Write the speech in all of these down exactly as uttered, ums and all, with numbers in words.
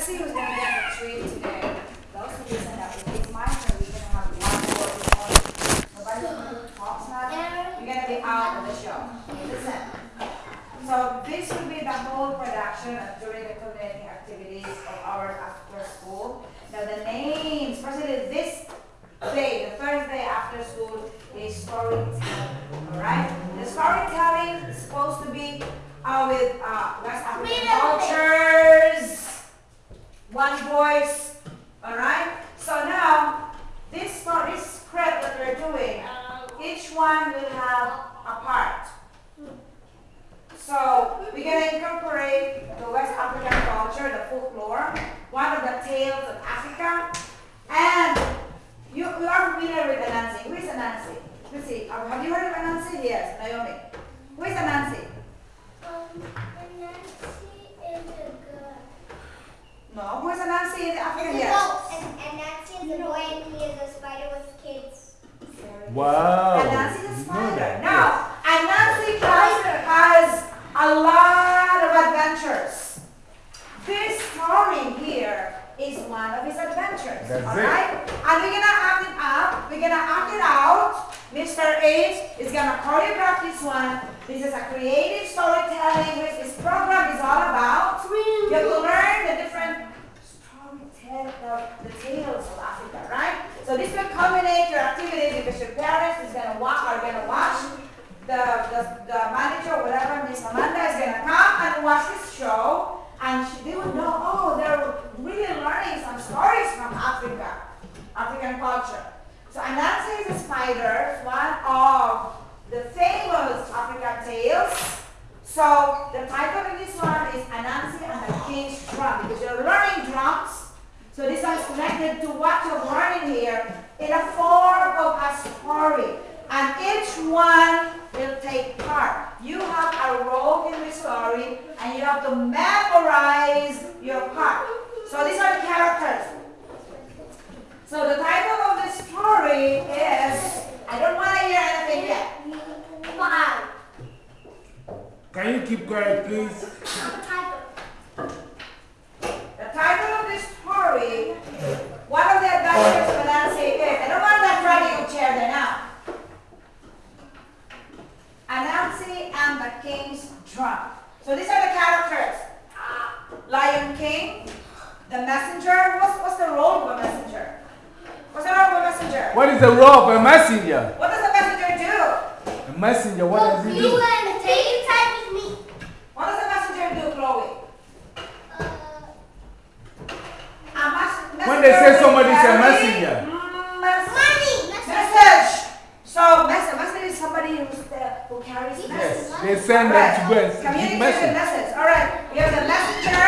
let's see who's gonna get the treat today. Those who listen up, if it's my turn, we're gonna have one word only. Nobody who talks now, you're gonna be out of the show. Listen. So this will be the whole production of during the culminating activities of our after school. Now the names, especially this day, the first day after school, is storytelling. Alright? The storytelling is supposed to be uh, with uh, West African cultures, one voice. Alright? So now, this story, this script that we're doing, each one will have a part. So we're going to incorporate the West African culture, the folklore, one of the tales of Africa, and you, you are familiar with Anansi. Who is Anansi? Let's see. Have you heard of Anansi? Yes, Naomi. Who is Anansi? Um, Anansi is a girl. No, who is Anansi in the African? Yes. Yes. And Anansi is a boy and he is a spider with kids. Wow. Anansi is a spider. Now, Anansi has a lot of adventures. This story here is one of his adventures. That's all it. right? And we're gonna act it up. We're gonna act it out. Mister H is gonna choreograph this one. This is a creative storytelling, which this program is all about. You have to learn the different storytelling, the, the tales of Africa, right? So this will culminate your activity because your parents is gonna watch, are gonna watch. The, the, the manager, whatever, Miss Amanda is going to come and watch this show, and she, they will know, oh, they're really learning some stories from Africa, African culture. So Anansi is a spider, one of the famous African tales. So the title of this one is Anansi and the King's Drum, because you're learning drums. So this one is connected to what you're learning here in a form of a story. And each one will take part. You have a role in the story, and you have to memorize your part. So these are the characters. So the title of the story is, I don't want to hear anything yet. Five. Can you keep quiet, please? The title of the story, one of the adventures of Anansi is, I don't want that radio chair there now. Anansi and the King's Drum. So these are the characters. Lion King, the messenger. What's, what's the role of a messenger? What's the role of a messenger? What is the role of a messenger? What does a messenger do? A messenger, what does he do? You and the same type as me. What does a messenger do, Chloe? Uh, A mes When they say messenger somebody is a carry messenger. mes money. message. So mes messenger is somebody who's the, who carries Yes, message. they send them to go and give Communication message. message. All right. We have the messenger.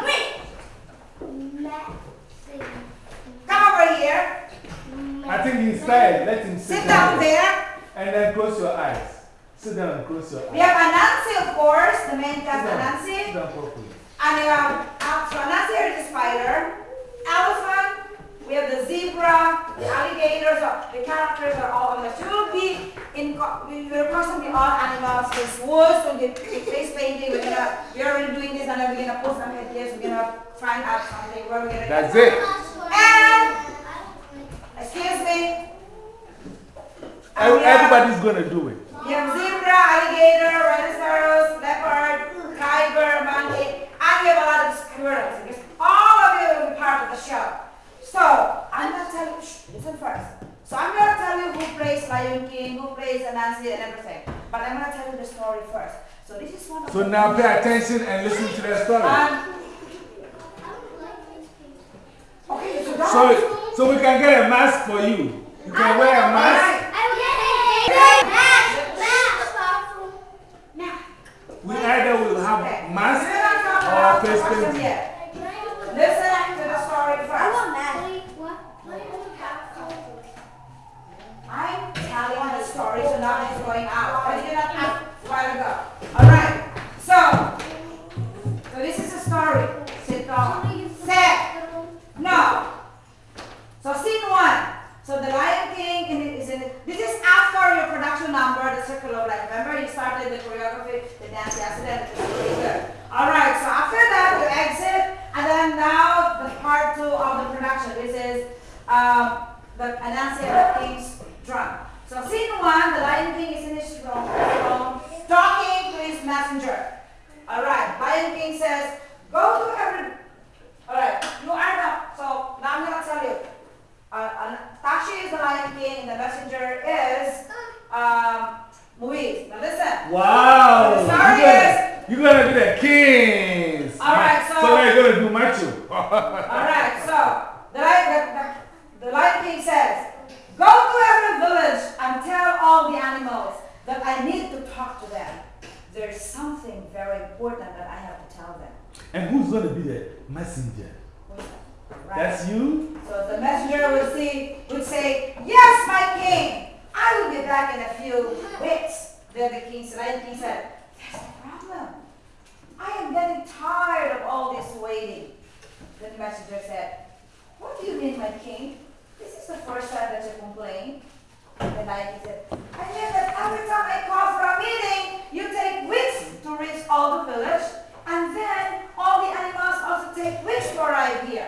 Message. Come over here. I think he's tired. Let him sit, Sit down there. And then close your eyes. Sit down and close your eyes. We have Anansi, of course, the main Sit cast, down. Anansi. Sit down properly. And we have, uh, so Anansi is the spider, elephant, we have the zebra, the alligators, uh, the characters are all of us. You will be in, we will constantly all animals, this woods, and the face painting, we're gonna, we're already doing this, and then we're gonna post some ideas, we're gonna find out something, where we're gonna That's get it. And, excuse me. And Every- we have- Everybody's going to do it. You have zebra, alligator, rhinoceros, leopard, tiger, monkey, and we have a lot of squirrels. Because all of you will be part of the show. So, I'm going to tell you, shh, listen first. So I'm going to tell you who plays Lion King, who plays Anansi and everything. But I'm going to tell you the story first. So this is one of So the now pay attention and listen to the story. Um, okay, so, So, so we can get a mask for you. You can wear a mask. We either will have mask or face painting. Listen to the story first. I'm telling the story, so now it's going out. But you did not ask a while ago. Alright. So, so this is a story. Sit down. Set. No. So scene one. So the Lion King in, is in this is after your production number, the Circle of Life. Remember you started the choreography, the dance yesterday, and it was really good. Alright, so after that you exit part two of the production. This is um, the Anansi and the King's drum. So scene one, the Lion King is in his throne, throne talking to his messenger. All right, Lion King says, go to every. All right, you are now. So now I'm gonna tell you. Uh, uh, Tashi is the Lion King, and the messenger is um, Moise. Now listen. Wow. The story you're is. Gonna, you're gonna do the Kings. All right, so. So now you're gonna do my two. All right, so the Lion, the, the Lion King says, go to every village and tell all the animals that I need to talk to them. There's something very important that I have to tell them. And who's going to be the messenger? Right. That's you? So the messenger would, see, would say, yes, my king, I will be back in a few weeks. Then the king, the Lion King said, there's no problem. I am getting tired of all this waiting. Then the messenger said, what do you mean, my king? This is the first time that you complain. And the Lion King said, I hear that every time I call for a meeting, you take weeks to reach all the village, and then all the animals also take weeks to arrive here.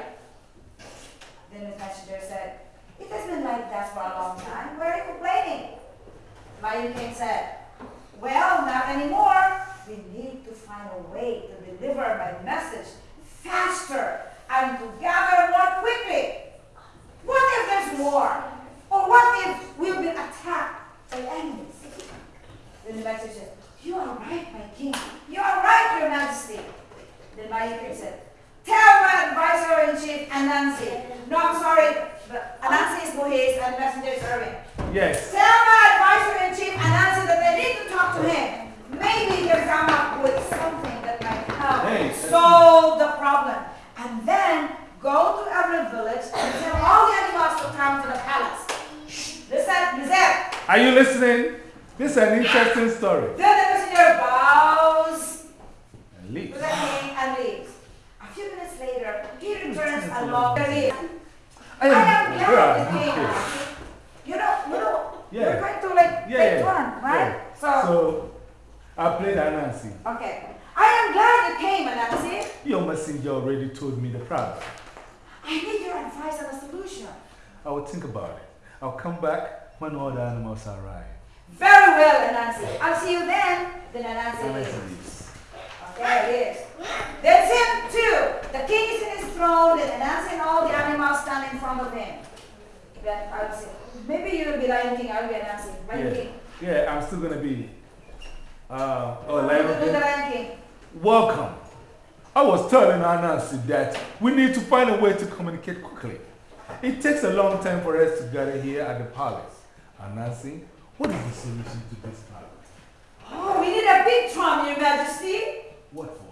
Then the messenger said, it has been like that for a long time. Why are you complaining? Lion King said, well, not anymore. We need to find a way to deliver my message faster and to gather more quickly. What if there's war? Or what if we've been attacked by enemies? Then the messenger said, you are right, my king. You are right, your majesty. Then Lion King said, tell my advisor-in-chief, Anansi. No, I'm sorry. But Anansi is Moise and messenger is Irving. Yes. Tell my advisor-in-chief, Anansi, that I need to talk to him. Maybe he can come up with something that might help Hey, solve the problem. And then go to every village and tell all the animals to come to the palace. Listen, listen. Are you listening? This is an interesting story. Then the messenger bows And to leave. the king and leaves. A few minutes later, he returns along the leaf. I am glad the king. You know, you know, Yeah. you're going to like Yeah, take yeah, one, right? yeah. So, So, I played Anansi. okay. I am glad you came, Anansi. Your messenger already told me the problem. I need your advice on a solution. I will think about it. I'll come back when all the animals arrive. Very well, Anansi. I'll see you then. Then Anansi Anansi leaves. leaves. There it is. Then scene two. The king is in his throne, and Anansi and all the animals stand in front of him. Then I'll say, maybe you will be Lion King, I'll be Anansi. Lion Yeah. King. Yeah, I'm still going to be. Uh, oh, You Lion will do the King. Lion King. Welcome. I was telling Anansi that we need to find a way to communicate quickly. It takes a long time for us to gather here at the palace. Anansi, what is the solution to this problem? Oh, we need a big drum, Your Majesty. What for?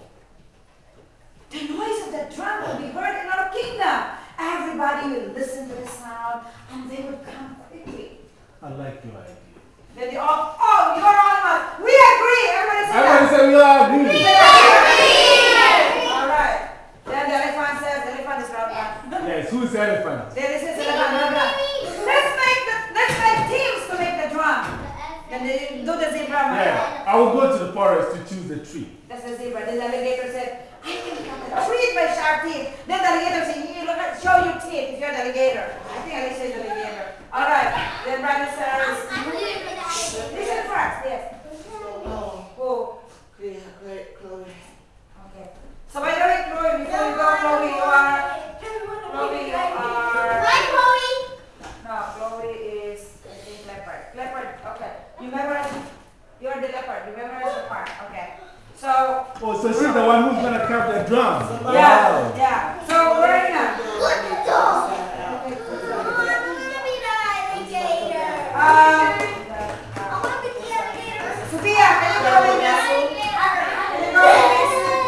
The noise of the drum will be heard in our kingdom. Everybody will listen to the sound, and they will come quickly. I like your idea. Then they all, oh, you're all of us. We agree. Everybody say Everybody that. say we all agree. All right. Then the elephant says, the elephant is round one. Yes, who is the elephant? Then this is elephant round one. Let's make the, let's make teams to make the drum. Then they do the zebra. Yeah, I will go to the forest to choose the tree. That's the zebra. Then the alligator said, I can cut the tree with my sharp teeth. Then the alligator said, you look at, show your teeth if you're the alligator. I think I say the alligator. All right. Then Brandon says, listen first. Yes. Oh. Great, great, Chloe. Okay. So by the way, Chloe, before you go, Chloe, you are. Chloe, you are. Hi, Chloe. No, Chloe is, I think, leopard. Leopard, okay. You memorize, you're the leopard. You memorize the part. Okay. So. Oh, so she's the one who's going to count the drums. Yeah, Wow. yeah. So we're in a. What the dog? I want to be the alligator. Um, I want to be the alligator. Sophia, can you go with us? Can you go with us?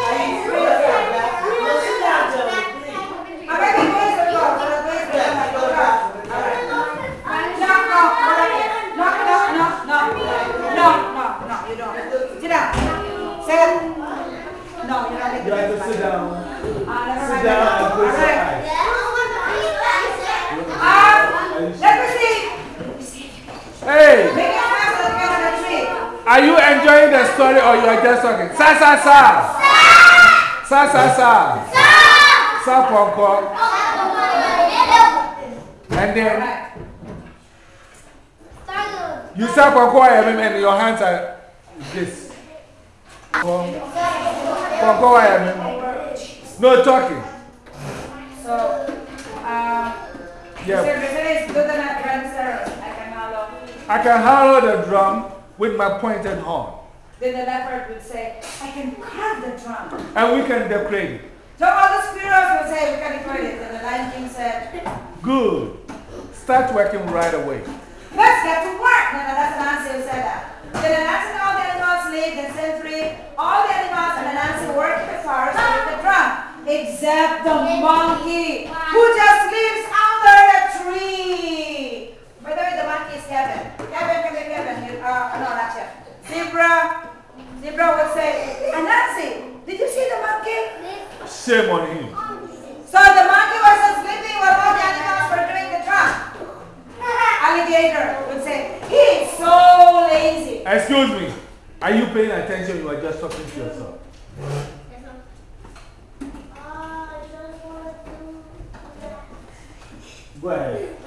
Ah, baby, boys will go. So the boys will go. All right. No, no, all right. No, no, no, no. No, no, no, you don't. Sit down. Sit. No, you're not making You have this to sit fun. down. Ah, never Sit mind. down and All close your right. eyes. Um, let me see. Hey, Make it fast so get on the tree. are you enjoying the story or you are just talking? Sa, sa, sa. Sa, sa, sa. Sa, sa, sa. Sa, And then Alright. you start from quiet and your hands are this. From, from quiet. No talking. So, uh, Yeah. Mister Mercedes, do the dancer. I can hollow. I can hollow the drum with my pointed horn. Then the leopard would say, I can carve the drum. And we can decorate it. So all the squirrels would say, we can decorate it. And the Lion King said, Good. Start working right away. let's get to work. No, no, that's Nancy who said that. Then Nancy and all the animals live, then set free all the animals, and Nancy worked in the forest with the drum. Except the monkey, who just lives under the tree. By the way, the monkey is Kevin. Kevin, come here, Kevin. You, uh, no, not yet. Zebra. Zebra would say, and Nancy, did you see the monkey? Shame on him. So the monkey was just sleeping while all the animals were doing the drum. Alligator would say, he is so lazy. Excuse me. Are you paying attention? You are just talking to yourself. Go ahead.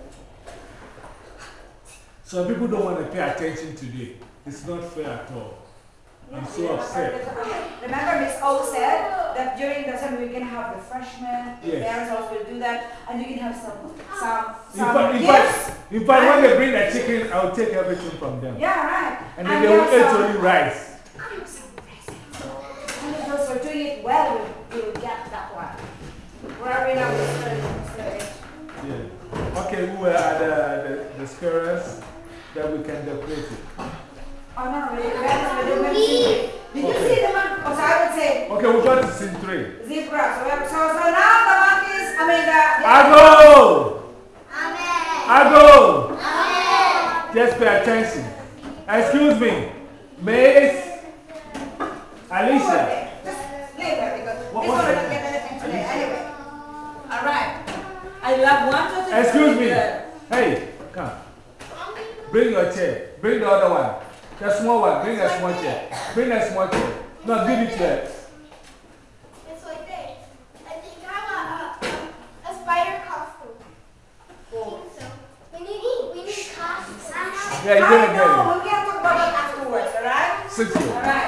Some people don't want to pay attention today. It's not fair at all. I'm so upset. Remember Miss O said that during the summer we can have refreshment, the Yes. parents also will do that, and you can have some, some, In some fact, in gifts. fact, in fact when they bring the chicken, I'll take everything from them. Yeah, right. And then they will we eat have only rice. some, some presents. And if those are doing it well, we will get that one. Where are we now? Mister Yeah. Okay, we were at the, the, the squares that we can decorate it. Oh no, we didn't see. Did you see the monkey? Oh, so I would say Okay, we got to scene three. zebra. So, we have- so, so now the monkeys, I mean the... the I go! Amen. I go! Amen. Just pay attention. Excuse me. Miss Alicia. Just leave it because What- this what's one will that? not get anything today anyway. Alright. I love one, two, three. Excuse me. Good. Hey, come. Bring your chair. Bring the other one. The small one. Bring a small chair. Bring a small chair. No, give it to her. It's like this. I think I have a, a, a spider costume. I think so. We need, we need costumes. I have Yeah, you're I gonna get know, we can talk about that afterwards, alright? it. Sit here. Alright.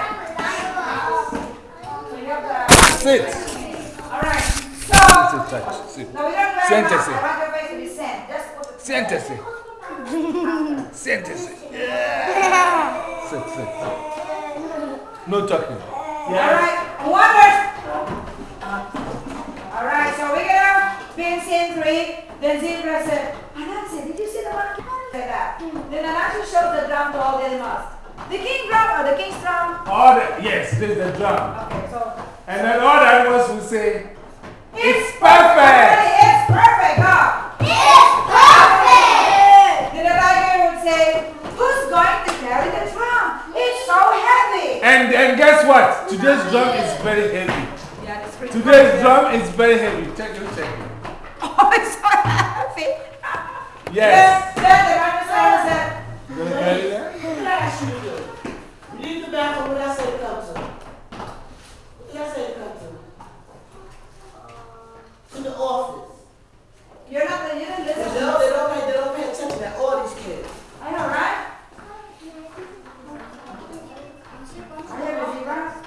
a So you have the... Sit. Alright. Sit, So... touch. Sit. No, we don't wear Siéntese. masks. I want your face to be sent. Just put it... Siéntese. Siéntese. Sit, sit. No talking. Alright, wonders. Alright, so we're gonna be in scene three. Then Zebra said, Anansi, did you see the monkey? Said that. Then Anansi showed the drum to all the animals. The king drum or the king's drum? All the, yes, this is the drum. Okay, so And then all the animals will say, it's perfect. It's perfect, huh? It's perfect! Then the tiger would say, who's going to carry the drum? It's so heavy. and, and guess what? Today's drum is very heavy. Yeah, that's pretty Today's cool. drum is very heavy. Check it, check it. Oh, it's so heavy. Yes. Then, then the rhinoceros said, You gonna carry that? What did I ask you to do? Leave the bathroom. What did I say to come to? What did I say to come to? To the office. you're not the, you didn't They listen to don't, they don't pay, they don't pay attention to all these kids. I know, right? Are you a zebra?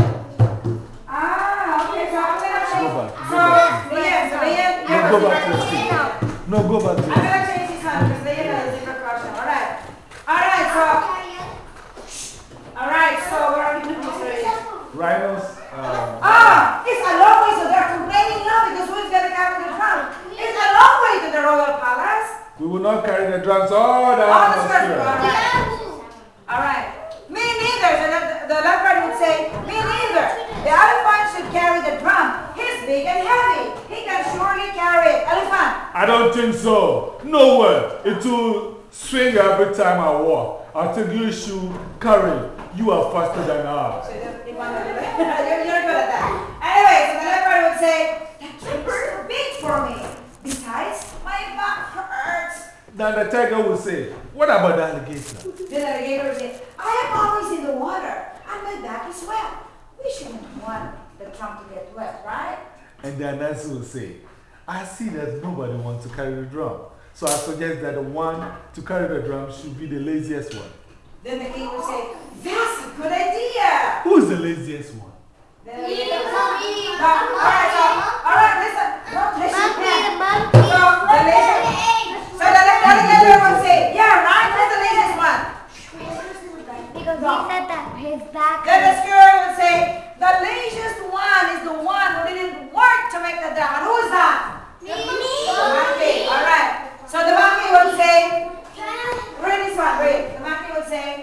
Ah, okay, so I'm gonna change. Go back, So, go back. Liam, so Liam, No, you're go a back to zebra. the seat. No, go back to I'm the gonna change this one because Liam has a zebra question. Alright. Alright, so, alright, so where are we doing this already? rhinos. Uh, Ah, it's a long way, so they're complaining now because who's gonna carry the drum? It's a long way to the royal palace. we will not carry the drums. All the All the animals squares. here. Alright. Alright. Me neither. So the, the leopard would say, me neither. The elephant should carry the drum. He's big and heavy. He can surely carry it. Elephant. I don't think so. No way. It will swing every time I walk. I think you should carry it. You are faster than us. So you don't- you want to do it? You're, you're good at that. Anyway, so the leopard would say, that tree is too big for me. Besides, my back hurts. Then the tiger will say, what about the alligator? Then the alligator would say, I am always in the water and my back is wet. We shouldn't want the drum to get wet, right? And the announcer will say, I see that nobody wants to carry the drum. So I suggest that the one to carry the drum should be the laziest one. Then the king would say, this is a good idea. Who is the laziest one? Then the king would say, alright, so, alright, listen. Don't listen. Monkey, So the laziest, so the laziest would say, yeah, right, that's the laziest one. because he said that his back. Then the squirrel would say, the laziest one is the one who didn't work to make the dam. And who is that? Me. The monkey. Alright. So the monkey would say, read this one, read. The monkey would say,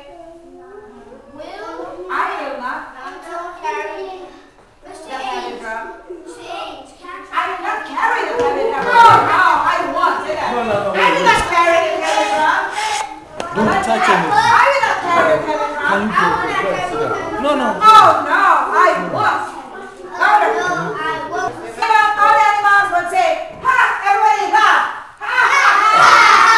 Will I will not. carry The heavy drum. change. I will not carry the heavy drum. No, no, I won't say that. No, no, no, I will not carry the heavy drum. Don't touch it. I will not carry the heavy drum. Can you go first? Sit down. No, no. Oh no, I won't. Louder. No, I won't. So all the animals would say, ha, everybody laugh. Ha, ha,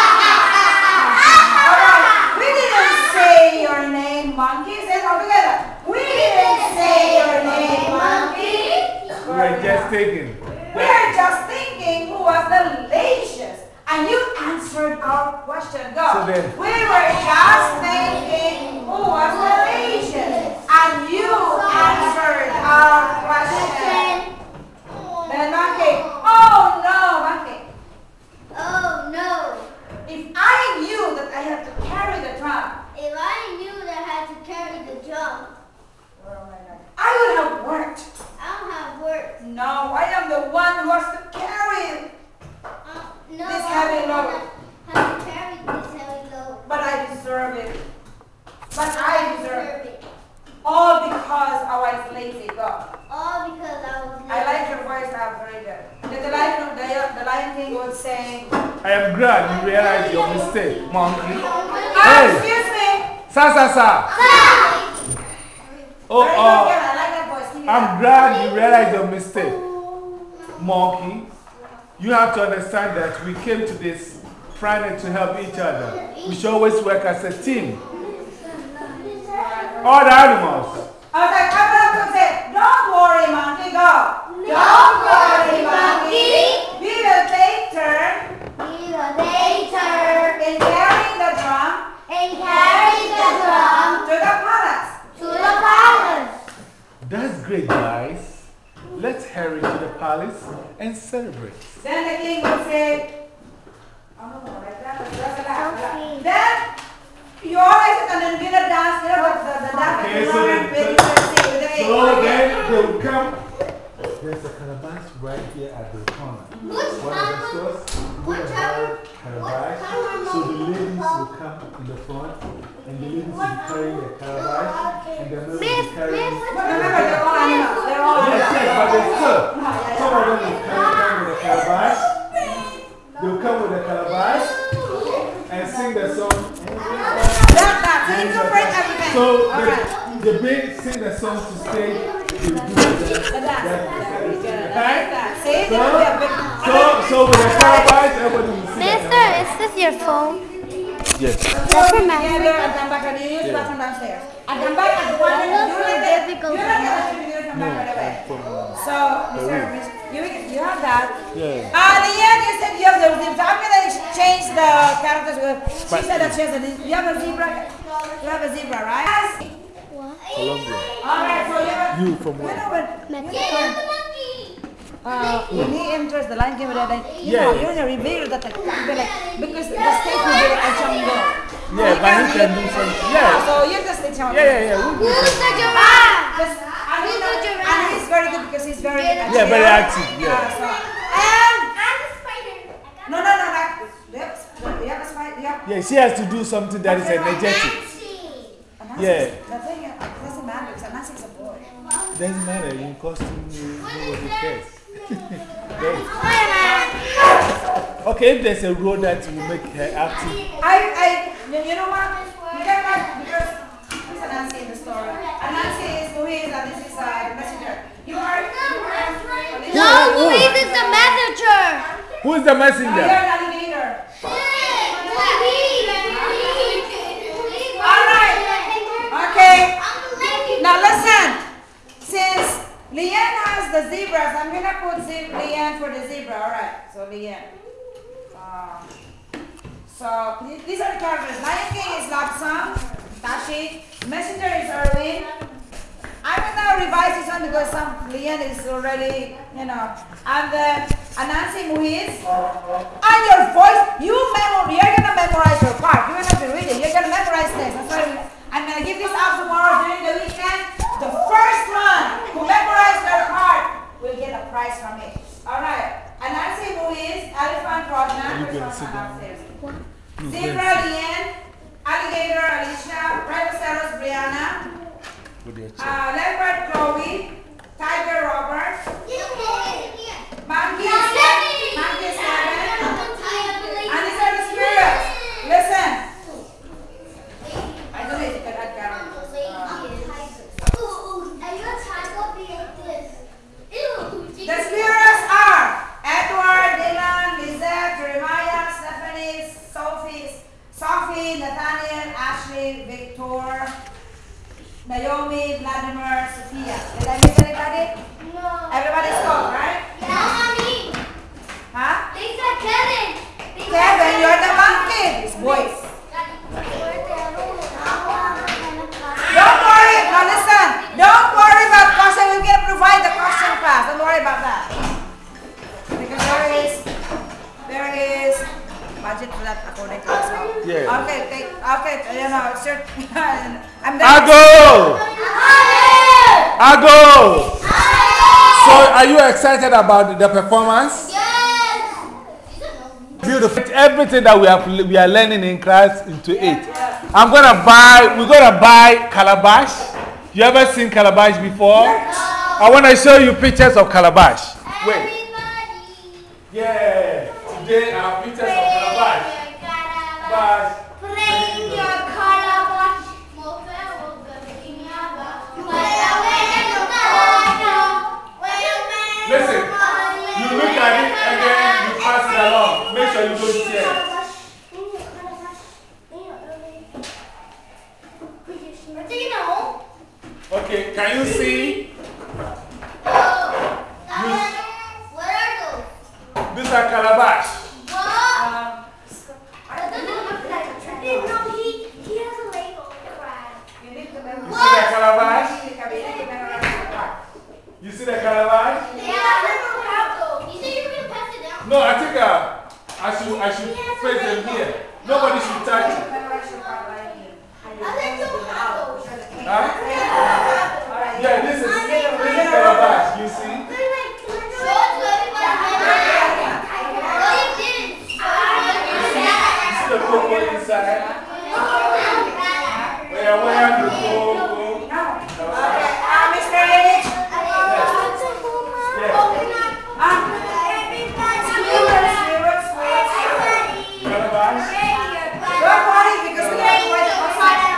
ha. Alright, we didn't say your name, monkey. Say it all together. We didn't say your name, monkey. We're just taking. We're just thinking who was the laziest. And you answered our question. Go. So then- we were just thinking who was the laziest. And you answered our question. Then monkey. Oh no, monkey. Oh no. If I knew that I had to carry the drum, If I knew that I had to carry the drum, I would have worked. I don't have work. No, I am the one who has to carry it. Uh, no, This I heavy don't load. have to carry this heavy load. But I deserve it. But I deserve it. it. All because I was lazy. Go. All because I was I like your voice now, very good. Then the lion, the, the lion king would say, I am glad you realized your mistake, monkey. oh, Hey. excuse me. Sa, sa, sa. Oh, Very good, uh, girl. I like that voice. Keep it I'm up. glad you realized your mistake, monkey. You have to understand that we came to this planet to help each other. We should always work as a team. All the animals. I was like, I'm going to say, don't worry, monkey, go. Don't worry, monkey. We will take turn We will later in carrying the drum and carry the drum to the palace. to the palace. That's great, guys. Let's hurry to the palace and celebrate. Then the king would say, oh no, like that, like that, like that. Okay. Then you always and then dinner dance, you know, the, the, the dance Okay, with so the then- with the with the So then they will come. There's a calabash right here at the corner. Which One of the stores, we're going to have calabash. So the ladies will come in the front, and the ladies will be carrying the calabash, and the men will be carrying. But remember, they're all animals. They're all Yes, animals. yes, but they still. Some of them will carry come with a calabash. They'll come with a calabash and sing the song. That, that. So you incorporate everything. So All they, right. they bring, sing the song to stage. They do the The dance. Very good. I like Right? that. See, So, there will be a big. so, so with the calabash, everybody will sing. the Mister, calabash. is this your phone? Yes. Let's together and come back and you use the bathroom downstairs. And come back and one and That's you so like it. difficult. You're not gonna do it come back right away. So, Mister Mister you, you have that. Yeah. Uh, the end you said you have the zebra. I'm gonna change the characters with. She said that she has a. You have a zebra. You have a zebra, right? Yes. Colombia. All right. So you have. You from You where? know what? Mexico. Uh, when he enters the line came with that, you Yeah. know, you know, reveal that the like, because the state will be like a jungle. Yeah, but he can do something. Yeah. So you just the jungle. Yeah, yeah, yeah. we'll do Who's something. the giraffe? Just- and, Who's you know, the giraffe? and he's very good because he's very active. Yeah, very active, yeah. so, and I'm a spider. no, no, no, like yes, you have a spider. Yeah. Yeah, she has to do something that is energetic. Nancy, Yeah. The thing is, it doesn't matter because Nancy's a boy. Doesn't matter. In costume, you- nobody cares. Yes. Okay, if there's a role that will make her active. I, I, you you know what? You get that because who's a Nancy in the story? And Nancy is Louise and this is uh, the messenger. You are. You are No, Louise is the messenger. Who is the No, messenger? you're an alligator. All right. Okay. Now listen. Since Leanne has the zebras. I'm gonna put ze Leanne for the zebra. All right. So Leanne. Uh, so th these are the characters. Lion King is Lapsang, Tashi. Messenger is Erwin. I will now revise this one because some Leanne is already, you know. And then Anansi Muiz. And your voice, you memor you're gonna memorize your part. You're gonna be reading. You're gonna memorize this. That's why I'm gonna give this out tomorrow during the weekend. The first one who memorized their part will get a prize from it. All right. Anansi Muiz, Elephant Rodman, which one's upstairs? Zebra Leanne, Alligator Alicia, Rhinoceros Brianna. Uh, leopard Chloe, tiger Robert, monkey Stephen, monkey Stephen, and these are the spirits. Listen. I don't know if you can add characters. The spirits are Edward, Dylan, Lizette, Jeremiah, Stephanie, Sophie, Sophie, Nathaniel, Ashley, Victor, Naomi, Vladimir, Sophia. Did I miss anybody? No. Everybody's called, right? Yeah, mommy. Huh? They said Kevin. They said Kevin, you're the monkey. It's boys. Don't worry. Now listen. Don't worry about question. We're going to provide the question class. Don't worry about that. Because there is, there is budget for that according to us. Yeah. Okay, take, okay, you know, sure. I'm done. Ago! Ago! So, are you excited about the performance? Yes. Beautiful. Everything that we have we are learning in class into it. I'm gonna buy. We're gonna buy calabash. You ever seen calabash before? I want to show you pictures of calabash. Wait. Everybody. Yeah. Today I have pictures of calabash. Calabash. Bring your calabash. Listen, you look at it and then you pass it along. Make sure you don't share. Okay, can you see? What are those? These are calabash. What? No, he, he has a Lego crab. You need to You see the calabash? You see the calabash? Yeah, I don't have those. You said you were going to pass it down. No, I think uh, I should, I should place them here. Nobody should touch it. I think you have those. Huh? Yeah, this is, this is calabash, you see? Show it to everybody. No, you didn't. You see the cocoa inside? Where, where the cocoa? Uh, Mister H. Calabash? Don't worry because we have quite a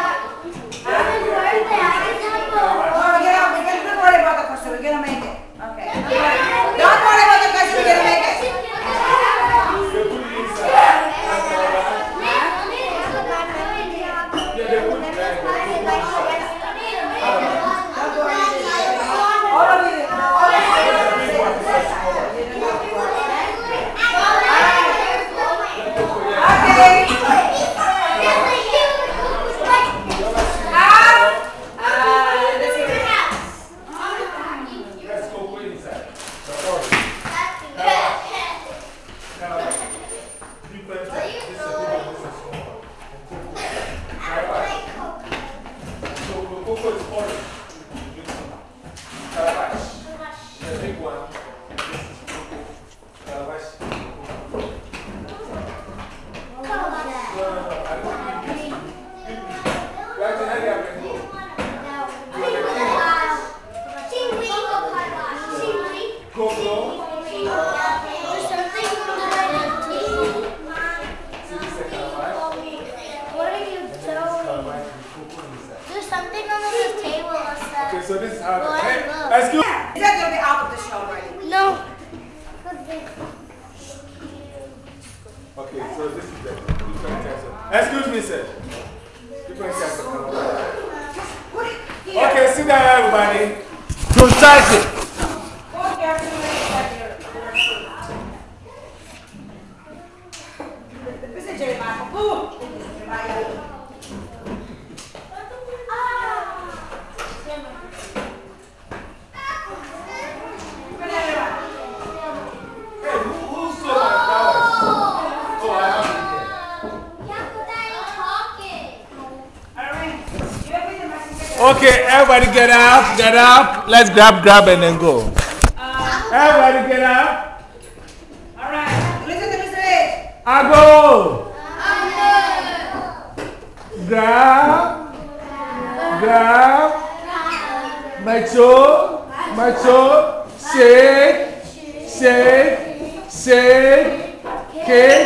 Oh, yeah, we can, don't worry about the question. We're gonna make it. Okay. Don't worry about the question. We're gonna make it. They put it inside. That's calabash. Yeah, they put it there. Don't worry. All of you. All of you. Okay. Let's go put it inside. Cocoa is orange. Calabash. The big one. Calabash. No, no, no. I don't think you You have to hurry up and go. Cocoa. See, this is a calabash. What are you doing? Calabash with cocoa inside. There's something on the table or stuff. Okay, so this is how the. Well, I Hey, look. excuse Is that gonna be out of the show already? No. Okay, so this is the different types of. Excuse me, sir. Different types of calabash. Put it here. Okay, sit down, everybody. Don't touch it. Okay, everybody get up, get up. Let's grab, grab, and then go. Everybody get up. All right. Listen to Mister H. I go. Grab, grab. Macho, macho. Shake, shake, shake. Kick,